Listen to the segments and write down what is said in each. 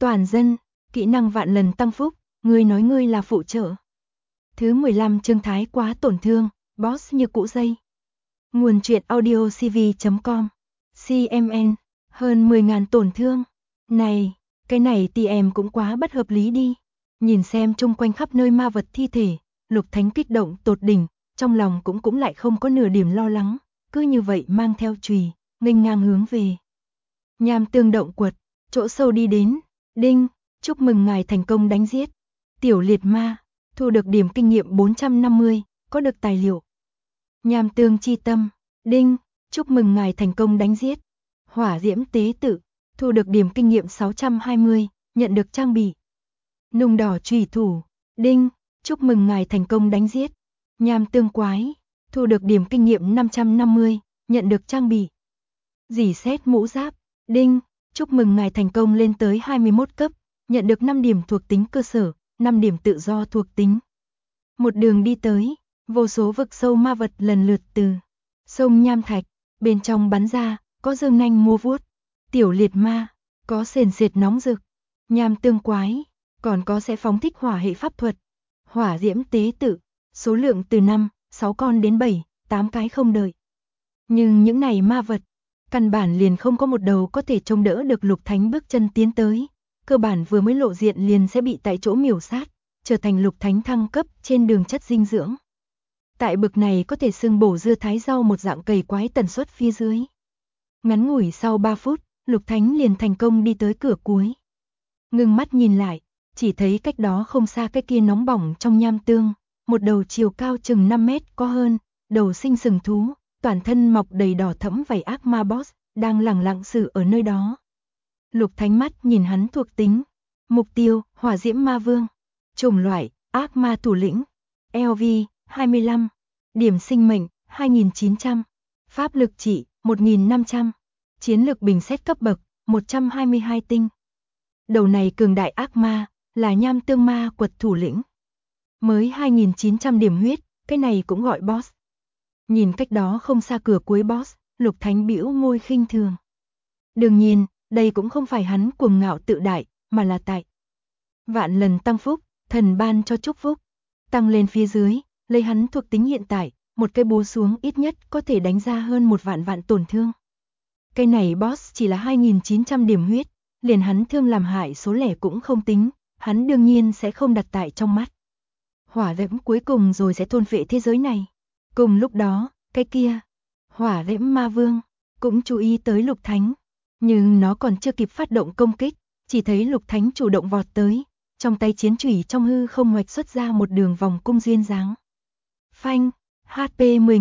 Toàn dân, kỹ năng vạn lần tăng phúc, ngươi nói ngươi là phụ trợ. Thứ 15 chương thái quá tổn thương, boss như cũ dây. Nguồn truyện audio cv.com. CMN, hơn 10.000 tổn thương. Này, cái này thì em cũng quá bất hợp lý đi. Nhìn xem chung quanh khắp nơi ma vật thi thể, Lục Thánh kích động tột đỉnh, trong lòng cũng lại không có nửa điểm lo lắng, cứ như vậy mang theo chùy, nghênh ngang hướng về. Nham Tương động quật, chỗ sâu đi đến, đinh, chúc mừng ngài thành công đánh giết tiểu liệt ma, thu được điểm kinh nghiệm 450, có được tài liệu. Nham Tương chi tâm, đinh, chúc mừng ngài thành công đánh giết hỏa diễm tế tự, thu được điểm kinh nghiệm 620, nhận được trang bị. Nung đỏ chùy thủ, đinh, chúc mừng ngài thành công đánh giết nham tương quái, thu được điểm kinh nghiệm 550, nhận được trang bị. Dỉ sét mũ giáp, đinh, chúc mừng ngài thành công lên tới 21 cấp, nhận được 5 điểm thuộc tính cơ sở, 5 điểm tự do thuộc tính. Một đường đi tới, vô số vực sâu ma vật lần lượt từ sông nham thạch bên trong bắn ra, có dương nanh múa vuốt, tiểu liệt ma, có sền sệt nóng rực, nham tương quái, còn có sẽ phóng thích hỏa hệ pháp thuật, hỏa diễm tế tự, số lượng từ 5, 6 con đến 7, 8 cái không đợi. Nhưng những này ma vật, căn bản liền không có một đầu có thể trông đỡ được Lục Thánh bước chân tiến tới, cơ bản vừa mới lộ diện liền sẽ bị tại chỗ miểu sát, trở thành Lục Thánh thăng cấp trên đường chất dinh dưỡng. Tại bực này có thể xưng bổ dưa thái rau một dạng cầy quái tần suất phía dưới. Ngắn ngủi sau 3 phút, Lục Thánh liền thành công đi tới cửa cuối. Ngưng mắt nhìn lại, chỉ thấy cách đó không xa cái kia nóng bỏng trong nham tương, một đầu chiều cao chừng 5 mét có hơn, đầu sinh sừng thú, toàn thân mọc đầy đỏ thẫm vảy ác ma boss, đang lẳng lặng xử ở nơi đó. Lục Thánh mắt nhìn hắn thuộc tính. Mục tiêu, hỏa diễm ma vương. Chủng loại, ác ma thủ lĩnh. LV, 25. Điểm sinh mệnh, 2900. Pháp lực trị, 1500. Chiến lực bình xét cấp bậc, 122 tinh. Đầu này cường đại ác ma, là nham tương ma quật thủ lĩnh. Mới 2900 điểm huyết, cái này cũng gọi boss. Nhìn cách đó không xa cửa cuối boss, Lục Thánh bĩu môi khinh thường. Đương nhiên, đây cũng không phải hắn cuồng ngạo tự đại, mà là tại vạn lần tăng phúc, thần ban cho chúc phúc. Tăng lên phía dưới, lấy hắn thuộc tính hiện tại, một cái búa xuống ít nhất có thể đánh ra hơn 1 vạn tổn thương. Cái này boss chỉ là 2900 điểm huyết, liền hắn thương làm hại số lẻ cũng không tính, hắn đương nhiên sẽ không đặt tại trong mắt. Hỏa diễm cuối cùng rồi sẽ thôn phệ thế giới này. Cùng lúc đó, cái kia, hỏa diễm ma vương, cũng chú ý tới Lục Thánh. Nhưng nó còn chưa kịp phát động công kích, chỉ thấy Lục Thánh chủ động vọt tới, trong tay chiến chủy trong hư không hoạch xuất ra một đường vòng cung duyên dáng. Phanh, HP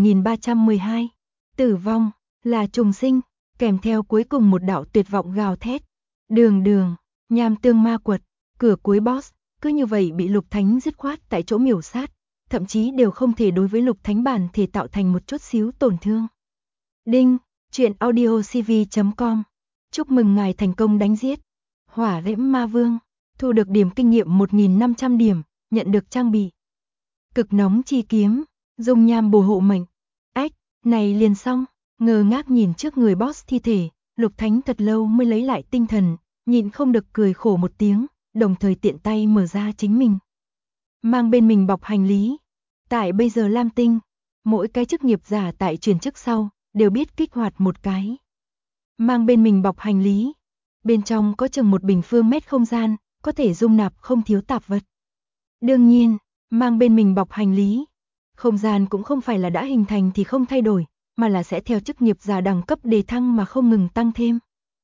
10.312, tử vong, là trùng sinh, kèm theo cuối cùng một đạo tuyệt vọng gào thét. Đường, nham tương ma quật, cửa cuối boss, cứ như vậy bị Lục Thánh dứt khoát tại chỗ miểu sát, thậm chí đều không thể đối với Lục Thánh bản thể tạo thành một chút xíu tổn thương. Đinh, truyện audio cv.com. Chúc mừng ngài thành công đánh giết hỏa diễm ma vương, thu được điểm kinh nghiệm 1500 điểm, nhận được trang bị. Cực nóng chi kiếm, dung nham bổ hộ mệnh. Ách, này liền xong, ngơ ngác nhìn trước người boss thi thể, Lục Thánh thật lâu mới lấy lại tinh thần, nhịn không được cười khổ một tiếng, đồng thời tiện tay mở ra chính mình. Mang bên mình bọc hành lý. Tại bây giờ Lam Tinh, mỗi cái chức nghiệp giả tại chuyển chức sau, đều biết kích hoạt một cái. Mang bên mình bọc hành lý. Bên trong có chừng một bình phương mét không gian, có thể dung nạp không thiếu tạp vật. Đương nhiên, mang bên mình bọc hành lý. Không gian cũng không phải là đã hình thành thì không thay đổi, mà là sẽ theo chức nghiệp giả đẳng cấp đề thăng mà không ngừng tăng thêm.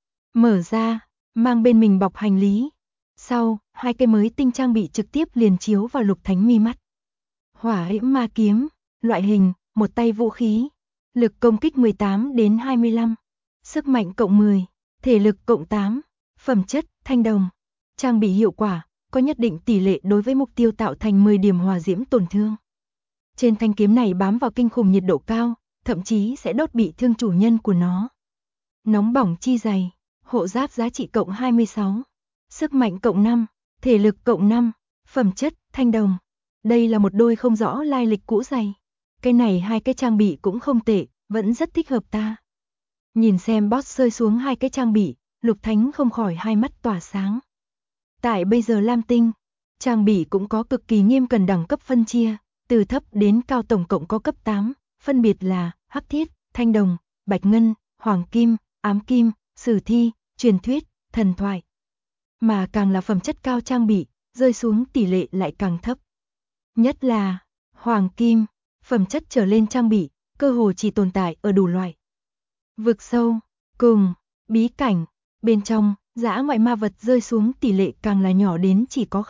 Mở ra, mang bên mình bọc hành lý. Sau, hai cái mới tinh trang bị trực tiếp liền chiếu vào Lục Thánh mi mắt. Hỏa diễm ma kiếm, loại hình, một tay vũ khí. Lực công kích 18 đến 25. Sức mạnh cộng 10, thể lực cộng 8, phẩm chất, thanh đồng. Trang bị hiệu quả, có nhất định tỷ lệ đối với mục tiêu tạo thành 10 điểm hỏa diễm tổn thương. Trên thanh kiếm này bám vào kinh khủng nhiệt độ cao, thậm chí sẽ đốt bị thương chủ nhân của nó. Nóng bỏng chi dày, hộ giáp giá trị cộng 26, sức mạnh cộng 5, thể lực cộng 5, phẩm chất, thanh đồng. Đây là một đôi không rõ lai lịch cũ dày. Cái này hai cái trang bị cũng không tệ, vẫn rất thích hợp ta. Nhìn xem boss rơi xuống hai cái trang bị, Lục Thánh không khỏi hai mắt tỏa sáng. Tại bây giờ Lam Tinh, trang bị cũng có cực kỳ nghiêm cẩn đẳng cấp phân chia, từ thấp đến cao tổng cộng có cấp 8, phân biệt là hắc thiết, thanh đồng, bạch ngân, hoàng kim, ám kim, sử thi, truyền thuyết, thần thoại. Mà càng là phẩm chất cao trang bị, rơi xuống tỷ lệ lại càng thấp. Nhất là hoàng kim, phẩm chất trở lên trang bị, cơ hồ chỉ tồn tại ở đủ loại vực sâu, cùng bí cảnh. Bên trong, dã ngoại ma vật rơi xuống tỷ lệ càng là nhỏ đến chỉ có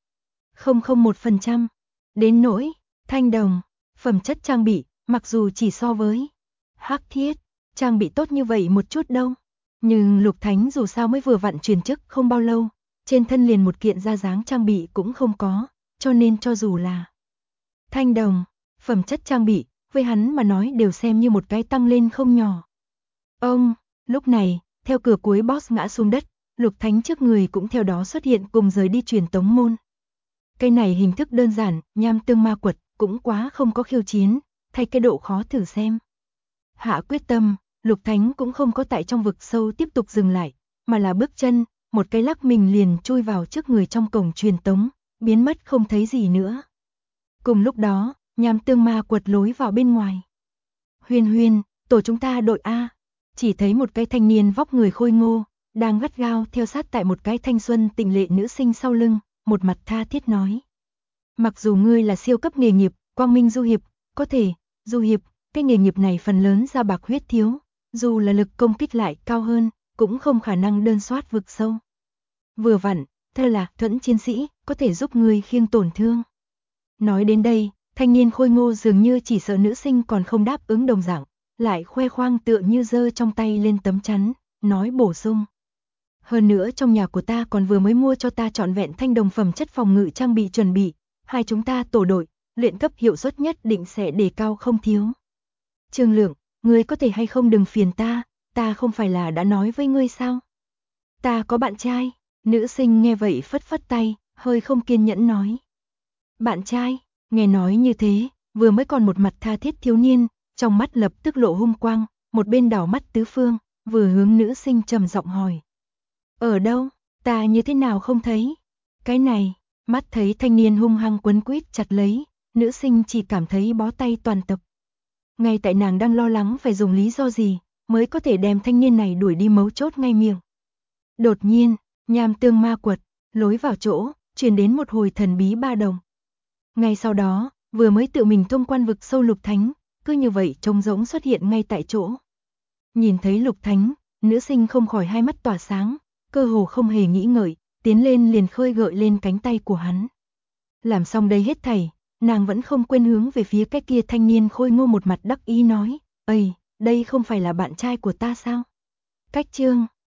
0,001%. Đến nỗi thanh đồng, phẩm chất trang bị, mặc dù chỉ so với hắc thiết, trang bị tốt như vậy một chút đâu. Nhưng Lục Thánh dù sao mới vừa vặn chuyển chức không bao lâu, trên thân liền một kiện ra dáng trang bị cũng không có, cho nên cho dù là thanh đồng, phẩm chất trang bị, với hắn mà nói đều xem như một cái tăng lên không nhỏ. Ông, lúc này, theo cửa cuối boss ngã xuống đất, Lục Thánh trước người cũng theo đó xuất hiện cùng rời đi truyền tống môn. Cái này hình thức đơn giản, nham tương ma quật, cũng quá không có khiêu chiến, thay cái độ khó thử xem. Hạ quyết tâm, Lục Thánh cũng không có tại trong vực sâu tiếp tục dừng lại, mà là bước chân, một cái lắc mình liền chui vào trước người trong cổng truyền tống, biến mất không thấy gì nữa. Cùng lúc đó, nham tương ma quật lối vào bên ngoài. Huyên Huyên, tổ chúng ta đội A, chỉ thấy một cái thanh niên vóc người khôi ngô, đang gắt gao theo sát tại một cái thanh xuân tịnh lệ nữ sinh sau lưng, một mặt tha thiết nói. Mặc dù ngươi là siêu cấp nghề nghiệp, quang minh du hiệp, có thể, du hiệp, cái nghề nghiệp này phần lớn ra bạc huyết thiếu, dù là lực công kích lại cao hơn, cũng không khả năng đơn soát vực sâu. Vừa vặn, thơ là thuẫn chiến sĩ, có thể giúp ngươi khiêng tổn thương. Nói đến đây, thanh niên khôi ngô dường như chỉ sợ nữ sinh còn không đáp ứng đồng dạng, lại khoe khoang tựa như giơ trong tay lên tấm chắn, nói bổ sung. Hơn nữa trong nhà của ta còn vừa mới mua cho ta trọn vẹn thanh đồng phẩm chất phòng ngự trang bị chuẩn bị, hai chúng ta tổ đội, luyện cấp hiệu suất nhất định sẽ đề cao không thiếu. Trương Lượng, ngươi có thể hay không đừng phiền ta không phải là đã nói với ngươi sao? Ta có bạn trai, nữ sinh nghe vậy phất phất tay, hơi không kiên nhẫn nói. Bạn trai, nghe nói như thế, vừa mới còn một mặt tha thiết thiếu niên, trong mắt lập tức lộ hung quang, một bên đảo mắt tứ phương, vừa hướng nữ sinh trầm giọng hỏi. Ở đâu, ta như thế nào không thấy? Cái này, mắt thấy thanh niên hung hăng quấn quýt chặt lấy, nữ sinh chỉ cảm thấy bó tay toàn tập. Ngay tại nàng đang lo lắng phải dùng lý do gì, mới có thể đem thanh niên này đuổi đi mấu chốt ngay miệng. Đột nhiên, nham tương ma quật, lối vào chỗ, truyền đến một hồi thần bí ba đồng. Ngay sau đó, vừa mới tự mình thông quan vực sâu Lục Thánh, cứ như vậy trống rỗng xuất hiện ngay tại chỗ. Nhìn thấy Lục Thánh, nữ sinh không khỏi hai mắt tỏa sáng, cơ hồ không hề nghĩ ngợi, tiến lên liền khơi gợi lên cánh tay của hắn. Làm xong đây hết thảy, nàng vẫn không quên hướng về phía cái kia thanh niên khôi ngô một mặt đắc ý nói, "Ây, đây không phải là bạn trai của ta sao?" Cách chương